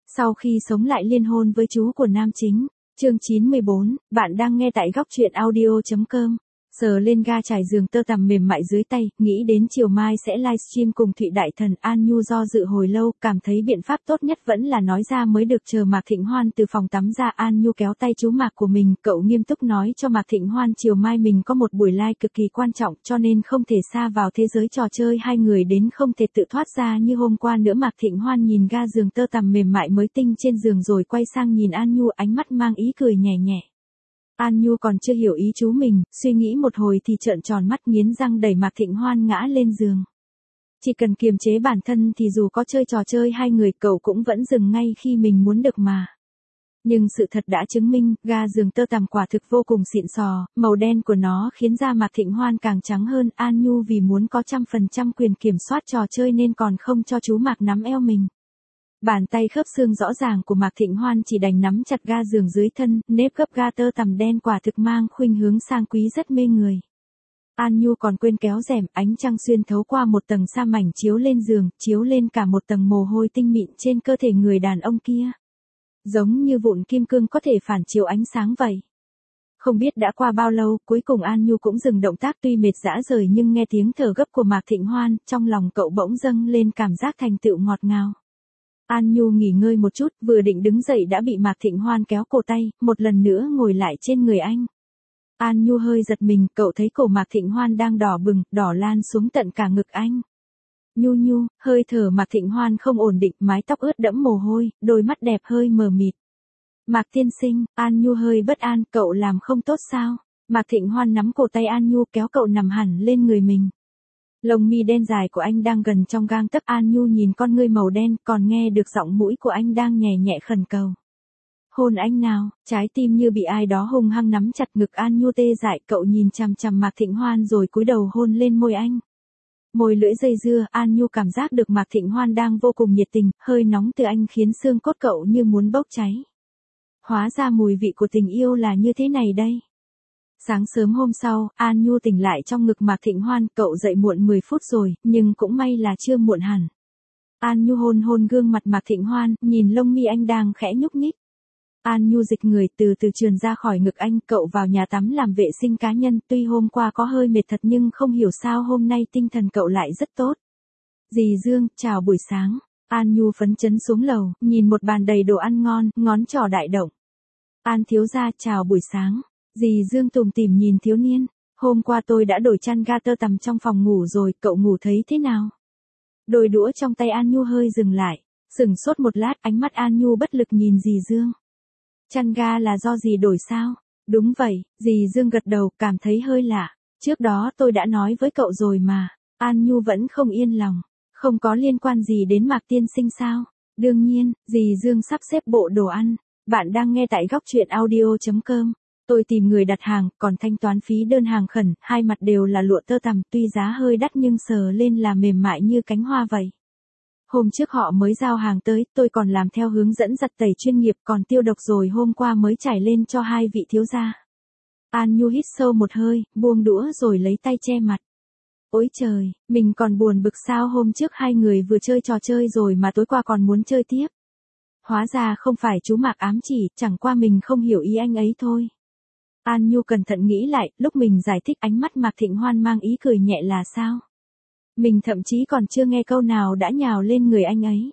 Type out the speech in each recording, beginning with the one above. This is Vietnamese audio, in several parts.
Sau khi sống lại liên hôn với chú của nam chính. Chương 94, bạn đang nghe tại góc truyện audio.com. Sờ lên ga trải giường tơ tằm mềm mại dưới tay, nghĩ đến chiều mai sẽ livestream cùng Thụy Đại Thần. An Nhu do dự hồi lâu, cảm thấy biện pháp tốt nhất vẫn là nói ra mới được. Chờ Mạc Thịnh Hoan từ phòng tắm ra, An Nhu kéo tay chú Mạc của mình, cậu nghiêm túc nói cho Mạc Thịnh Hoan chiều mai mình có một buổi live cực kỳ quan trọng, cho nên không thể sa vào thế giới trò chơi hai người đến không thể tự thoát ra như hôm qua nữa. Mạc Thịnh Hoan nhìn ga giường tơ tằm mềm mại mới tinh trên giường rồi quay sang nhìn An Nhu, ánh mắt mang ý cười nhẹ nhẹ. An Nhu còn chưa hiểu ý chú mình, suy nghĩ một hồi thì trợn tròn mắt nghiến răng đẩy Mạc Thịnh Hoan ngã lên giường. Chỉ cần kiềm chế bản thân thì dù có chơi trò chơi hai người cậu cũng vẫn dừng ngay khi mình muốn được mà. Nhưng sự thật đã chứng minh, ga giường tơ tằm quả thực vô cùng xịn sò, màu đen của nó khiến da Mạc Thịnh Hoan càng trắng hơn. An Nhu vì muốn có 100% quyền kiểm soát trò chơi nên còn không cho chú Mạc nắm eo mình. Bàn tay khớp xương rõ ràng của Mạc Thịnh Hoan chỉ đành nắm chặt ga giường dưới thân, nếp gấp ga tơ tằm đen quả thực mang khuynh hướng sang quý rất mê người. An Nhu còn quên kéo rèm, ánh trăng xuyên thấu qua một tầng sa mảnh chiếu lên giường, chiếu lên cả một tầng mồ hôi tinh mịn trên cơ thể người đàn ông kia. Giống như vụn kim cương có thể phản chiếu ánh sáng vậy. Không biết đã qua bao lâu, cuối cùng An Nhu cũng dừng động tác, tuy mệt rã rời nhưng nghe tiếng thở gấp của Mạc Thịnh Hoan, trong lòng cậu bỗng dâng lên cảm giác thành tựu ngọt ngào. An Nhu nghỉ ngơi một chút, vừa định đứng dậy đã bị Mạc Thịnh Hoan kéo cổ tay, một lần nữa ngồi lại trên người anh. An Nhu hơi giật mình, cậu thấy cổ Mạc Thịnh Hoan đang đỏ bừng, đỏ lan xuống tận cả ngực anh. Nhu, hơi thở Mạc Thịnh Hoan không ổn định, mái tóc ướt đẫm mồ hôi, đôi mắt đẹp hơi mờ mịt. Mạc tiên sinh, An Nhu hơi bất an, cậu làm không tốt sao? Mạc Thịnh Hoan nắm cổ tay An Nhu kéo cậu nằm hẳn lên người mình. Lông mi đen dài của anh đang gần trong gang tấc. An Nhu nhìn con ngươi màu đen, còn nghe được giọng mũi của anh đang nhẹ nhẹ khẩn cầu. Hôn anh nào, trái tim như bị ai đó hung hăng nắm chặt ngực. An Nhu tê dại, cậu nhìn chằm chằm Mạc Thịnh Hoan rồi cúi đầu hôn lên môi anh. Môi lưỡi dây dưa, An Nhu cảm giác được Mạc Thịnh Hoan đang vô cùng nhiệt tình, hơi nóng từ anh khiến xương cốt cậu như muốn bốc cháy. Hóa ra mùi vị của tình yêu là như thế này đây. Sáng sớm hôm sau, An Nhu tỉnh lại trong ngực Mạc Thịnh Hoan, cậu dậy muộn 10 phút rồi, nhưng cũng may là chưa muộn hẳn. An Nhu hôn gương mặt Mạc Thịnh Hoan, nhìn lông mi anh đang khẽ nhúc nhích. An Nhu dịch người từ từ trườn ra khỏi ngực anh, cậu vào nhà tắm làm vệ sinh cá nhân, tuy hôm qua có hơi mệt thật nhưng không hiểu sao hôm nay tinh thần cậu lại rất tốt. Dì Dương, chào buổi sáng. An Nhu phấn chấn xuống lầu, nhìn một bàn đầy đồ ăn ngon, ngón trỏ đại động. An thiếu gia, chào buổi sáng. Dì Dương tủm tỉm nhìn thiếu niên, hôm qua tôi đã đổi chăn ga tơ tằm trong phòng ngủ rồi, cậu ngủ thấy thế nào? Đôi đũa trong tay An Nhu hơi dừng lại, sửng sốt một lát, ánh mắt An Nhu bất lực nhìn dì Dương. Chăn ga là do dì đổi sao? Đúng vậy, dì Dương gật đầu, cảm thấy hơi lạ. Trước đó tôi đã nói với cậu rồi mà. An Nhu vẫn không yên lòng. Không có liên quan gì đến Mạc tiên sinh sao? Đương nhiên, dì Dương sắp xếp bộ đồ ăn. Bạn đang nghe tại góc truyện audio.com. Tôi tìm người đặt hàng, còn thanh toán phí đơn hàng khẩn, hai mặt đều là lụa tơ tằm, tuy giá hơi đắt nhưng sờ lên là mềm mại như cánh hoa vậy. Hôm trước họ mới giao hàng tới, tôi còn làm theo hướng dẫn giặt tẩy chuyên nghiệp, còn tiêu độc rồi hôm qua mới trải lên cho hai vị thiếu gia. An Nhu hít sâu một hơi, buông đũa rồi lấy tay che mặt. Ôi trời, mình còn buồn bực sao, hôm trước hai người vừa chơi trò chơi rồi mà tối qua còn muốn chơi tiếp. Hóa ra không phải chú Mạc ám chỉ, chẳng qua mình không hiểu ý anh ấy thôi. An Nhu cẩn thận nghĩ lại, lúc mình giải thích ánh mắt Mạc Thịnh Hoan mang ý cười nhẹ là sao? Mình thậm chí còn chưa nghe câu nào đã nhào lên người anh ấy.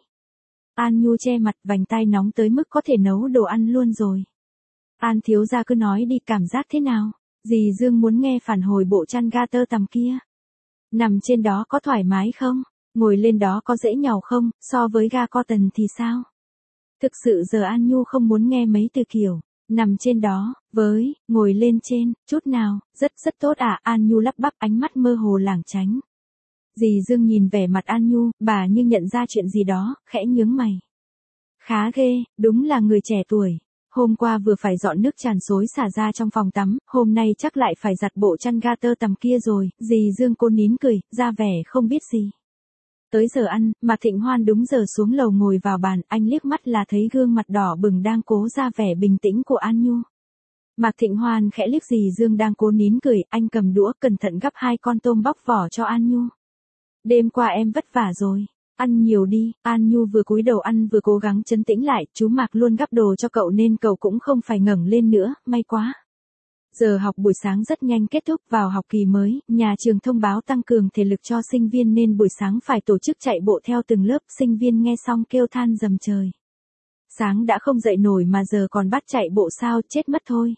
An Nhu che mặt, vành tai nóng tới mức có thể nấu đồ ăn luôn rồi. An thiếu gia cứ nói đi, cảm giác thế nào? Dì Dương muốn nghe phản hồi bộ chăn ga tơ tằm kia. Nằm trên đó có thoải mái không? Ngồi lên đó có dễ nhàu không? So với ga cotton thì sao? Thực sự giờ An Nhu không muốn nghe mấy từ kiểu nằm trên đó, với, ngồi lên trên, chút nào, rất tốt à. An Nhu lắp bắp, ánh mắt mơ hồ lảng tránh. Dì Dương nhìn vẻ mặt An Nhu, bà như nhận ra chuyện gì đó, khẽ nhướng mày. Khá ghê, đúng là người trẻ tuổi. Hôm qua vừa phải dọn nước tràn xối xả ra trong phòng tắm, hôm nay chắc lại phải giặt bộ chăn ga tơ tằm kia rồi. Dì Dương cô nín cười, ra vẻ không biết gì. Tới giờ ăn, Mạc Thịnh Hoan đúng giờ xuống lầu ngồi vào bàn, anh liếc mắt là thấy gương mặt đỏ bừng đang cố ra vẻ bình tĩnh của An Nhu. Mạc Thịnh Hoan khẽ liếc dì Dương đang cố nín cười, anh cầm đũa cẩn thận gắp hai con tôm bóc vỏ cho An Nhu. Đêm qua em vất vả rồi. Ăn nhiều đi, An Nhu vừa cúi đầu ăn vừa cố gắng trấn tĩnh lại, chú Mạc luôn gắp đồ cho cậu nên cậu cũng không phải ngẩng lên nữa, may quá. Giờ học buổi sáng rất nhanh kết thúc, vào học kỳ mới, nhà trường thông báo tăng cường thể lực cho sinh viên nên buổi sáng phải tổ chức chạy bộ theo từng lớp, sinh viên nghe xong kêu than dầm trời. Sáng đã không dậy nổi mà giờ còn bắt chạy bộ sao, chết mất thôi.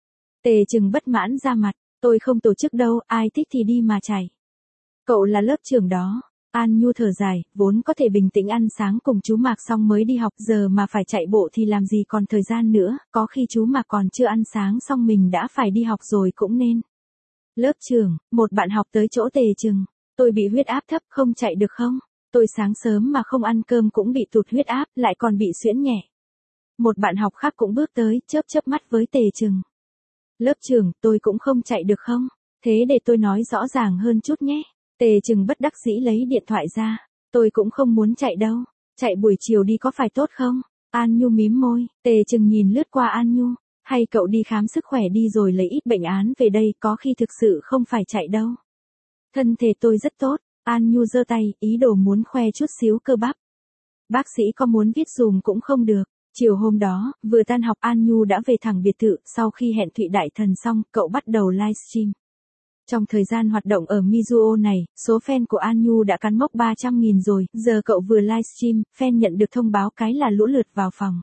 Tề Trừng bất mãn ra mặt, tôi không tổ chức đâu, ai thích thì đi mà chạy. Cậu là lớp trưởng đó. An Nhu thở dài, vốn có thể bình tĩnh ăn sáng cùng chú Mạc xong mới đi học, giờ mà phải chạy bộ thì làm gì còn thời gian nữa, có khi chú Mạc còn chưa ăn sáng xong mình đã phải đi học rồi cũng nên. Lớp trưởng, một bạn học tới chỗ Tề Trừng, tôi bị huyết áp thấp không chạy được không? Tôi sáng sớm mà không ăn cơm cũng bị tụt huyết áp, lại còn bị suyễn nhẹ. Một bạn học khác cũng bước tới, chớp mắt với Tề Trừng. Lớp trưởng, tôi cũng không chạy được không? Thế để tôi nói rõ ràng hơn chút nhé. Tề Trừng bất đắc dĩ lấy điện thoại ra. Tôi cũng không muốn chạy đâu. Chạy buổi chiều đi có phải tốt không? An Nhu mím môi. Tề Trừng nhìn lướt qua An Nhu. Hay cậu đi khám sức khỏe đi rồi lấy ít bệnh án về đây, có khi thực sự không phải chạy đâu. Thân thể tôi rất tốt. An Nhu giơ tay, ý đồ muốn khoe chút xíu cơ bắp. Bác sĩ có muốn viết dùm cũng không được. Chiều hôm đó, vừa tan học An Nhu đã về thẳng biệt thự, sau khi hẹn Thụy Đại Thần xong, cậu bắt đầu livestream. Trong thời gian hoạt động ở Mizuo này, số fan của An Nhu đã cán mốc 300.000 rồi, giờ cậu vừa livestream, fan nhận được thông báo cái là lũ lượt vào phòng.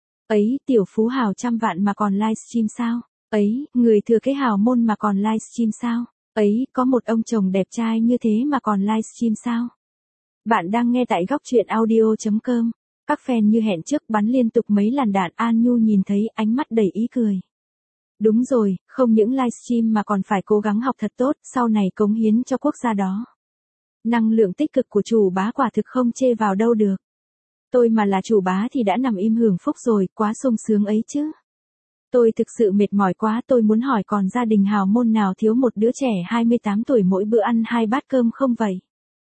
Ấy, tiểu phú hào trăm vạn mà còn livestream sao? Ấy, người thừa kế hào môn mà còn livestream sao? Ấy, có một ông chồng đẹp trai như thế mà còn livestream sao? Bạn đang nghe tại góc truyện audio.com. Các fan như hẹn trước bắn liên tục mấy làn đạn, An Nhu nhìn thấy ánh mắt đầy ý cười. Đúng rồi, không những livestream mà còn phải cố gắng học thật tốt, sau này cống hiến cho quốc gia đó. Năng lượng tích cực của chủ bá quả thực không chê vào đâu được. Tôi mà là chủ bá thì đã nằm im hưởng phúc rồi, quá sung sướng ấy chứ. Tôi thực sự mệt mỏi quá, tôi muốn hỏi còn gia đình hào môn nào thiếu một đứa trẻ 28 tuổi mỗi bữa ăn 2 bát cơm không vậy?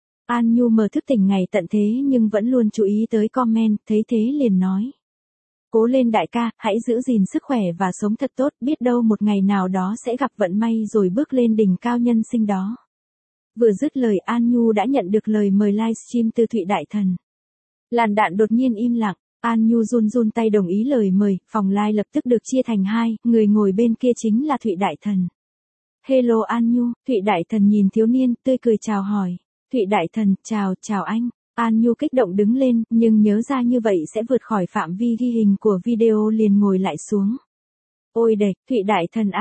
An Nhu mơ thức tỉnh ngày tận thế nhưng vẫn luôn chú ý tới comment, thấy thế liền nói. Cố lên đại ca, hãy giữ gìn sức khỏe và sống thật tốt, biết đâu một ngày nào đó sẽ gặp vận may rồi bước lên đỉnh cao nhân sinh đó. Vừa dứt lời An Nhu đã nhận được lời mời livestream từ Thụy Đại Thần. Làn đạn đột nhiên im lặng, An Nhu run tay đồng ý lời mời, phòng live lập tức được chia thành hai, người ngồi bên kia chính là Thụy Đại Thần. Hello An Nhu, Thụy Đại Thần nhìn thiếu niên, tươi cười chào hỏi. Thụy Đại Thần, chào anh. An Nhu kích động đứng lên, nhưng nhớ ra như vậy sẽ vượt khỏi phạm vi ghi hình của video liền ngồi lại xuống. Ôi đệch, Thụy Đại Thần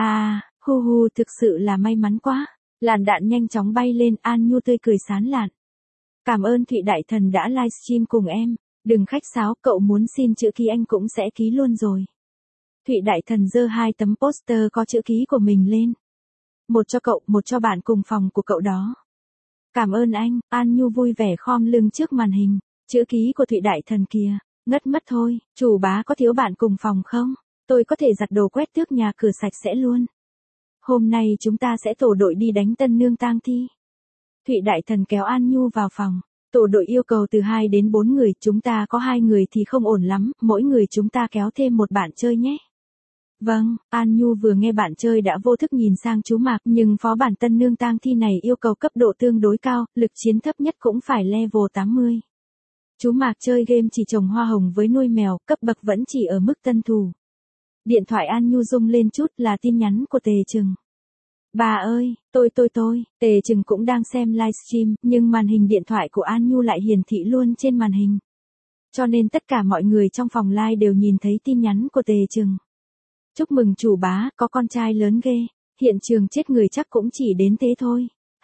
hu thực sự là may mắn quá. Làn đạn nhanh chóng bay lên, An Nhu tươi cười sán lạn. Cảm ơn Thụy Đại Thần đã livestream cùng em. Đừng khách sáo, cậu muốn xin chữ ký anh cũng sẽ ký luôn rồi. Thụy Đại Thần giơ 2 tấm poster có chữ ký của mình lên. Một cho cậu, một cho bạn cùng phòng của cậu đó. Cảm ơn anh, An Nhu vui vẻ khom lưng trước màn hình. Chữ ký của Thụy Đại Thần kìa, ngất mất thôi, chủ bá có thiếu bạn cùng phòng không? Tôi có thể giặt đồ quét tước nhà cửa sạch sẽ luôn. Hôm nay chúng ta sẽ tổ đội đi đánh Tân Nương tang thi. Thụy Đại Thần kéo An Nhu vào phòng. Tổ đội yêu cầu từ 2 đến 4 người, chúng ta có 2 người thì không ổn lắm, mỗi người chúng ta kéo thêm một bạn chơi nhé. Vâng, An Nhu vừa nghe bạn chơi đã vô thức nhìn sang chú Mạc, nhưng phó bản Tân Nương tang thi này yêu cầu cấp độ tương đối cao, lực chiến thấp nhất cũng phải level 80. Chú Mạc chơi game chỉ trồng hoa hồng với nuôi mèo, cấp bậc vẫn chỉ ở mức tân thủ. Điện thoại An Nhu rung lên chút là tin nhắn của Tề Trừng. Bà ơi, tôi, Tề Trừng cũng đang xem livestream, nhưng màn hình điện thoại của An Nhu lại hiển thị luôn trên màn hình. Cho nên tất cả mọi người trong phòng live đều nhìn thấy tin nhắn của Tề Trừng. Chúc mừng chủ bá, có con trai lớn ghê. Hiện trường chết người chắc cũng chỉ đến thế thôi.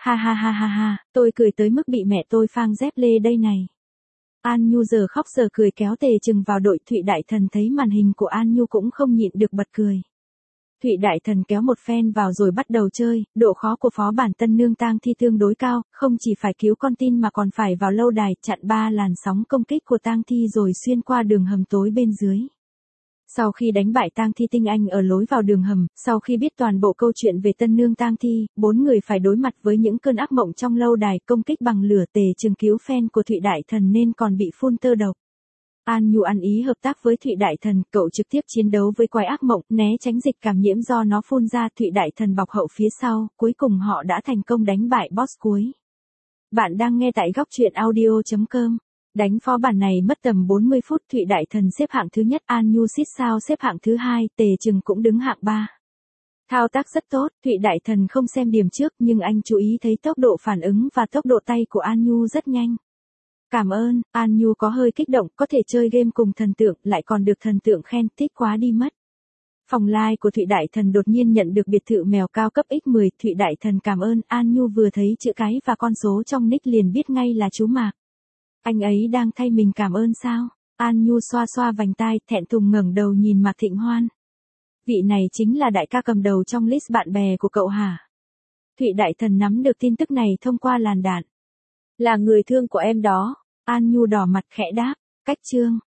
Ha, tôi cười tới mức bị mẹ tôi phang dép lê đây này. An Nhu giờ khóc giờ cười kéo Tề Trừng vào đội. Thụy Đại Thần thấy màn hình của An Nhu cũng không nhịn được bật cười. Thụy Đại Thần kéo một fan vào rồi bắt đầu chơi, độ khó của phó bản Tân Nương tang thi tương đối cao, không chỉ phải cứu con tin mà còn phải vào lâu đài, chặn 3 làn sóng công kích của tang thi rồi xuyên qua đường hầm tối bên dưới. Sau khi đánh bại tang thi tinh anh ở lối vào đường hầm, sau khi biết toàn bộ câu chuyện về Tân Nương tang thi, 4 người phải đối mặt với những cơn ác mộng trong lâu đài, công kích bằng lửa. Tề Trừng cứu fan của Thụy Đại Thần nên còn bị phun tơ độc. An Nhu ăn ý hợp tác với Thụy Đại Thần, cậu trực tiếp chiến đấu với quái ác mộng, né tránh dịch cảm nhiễm do nó phun ra. Thụy Đại Thần bọc hậu phía sau, cuối cùng họ đã thành công đánh bại boss cuối. Bạn đang nghe tại góc truyện audio.com. Đánh phó bản này mất tầm 40 phút, Thụy Đại Thần xếp hạng thứ nhất, An Nhu xít sao xếp hạng thứ hai, Tề Trừng cũng đứng hạng 3. Thao tác rất tốt, Thụy Đại Thần không xem điểm trước nhưng anh chú ý thấy tốc độ phản ứng và tốc độ tay của An Nhu rất nhanh. Cảm ơn, An Nhu có hơi kích động, có thể chơi game cùng thần tượng, lại còn được thần tượng khen, thích quá đi mất. Phòng live của Thụy Đại Thần đột nhiên nhận được biệt thự mèo cao cấp X10, Thụy Đại Thần cảm ơn, An Nhu vừa thấy chữ cái và con số trong nick liền biết ngay là chú Mạc. Anh ấy đang thay mình cảm ơn sao? An Nhu xoa xoa vành tai, thẹn thùng ngẩng đầu nhìn Mạc Thịnh Hoan. Vị này chính là đại ca cầm đầu trong list bạn bè của cậu hả? Thụy Đại Thần nắm được tin tức này thông qua làn đạn. Là người thương của em đó. An Nhu đỏ mặt khẽ đáp, cách chương.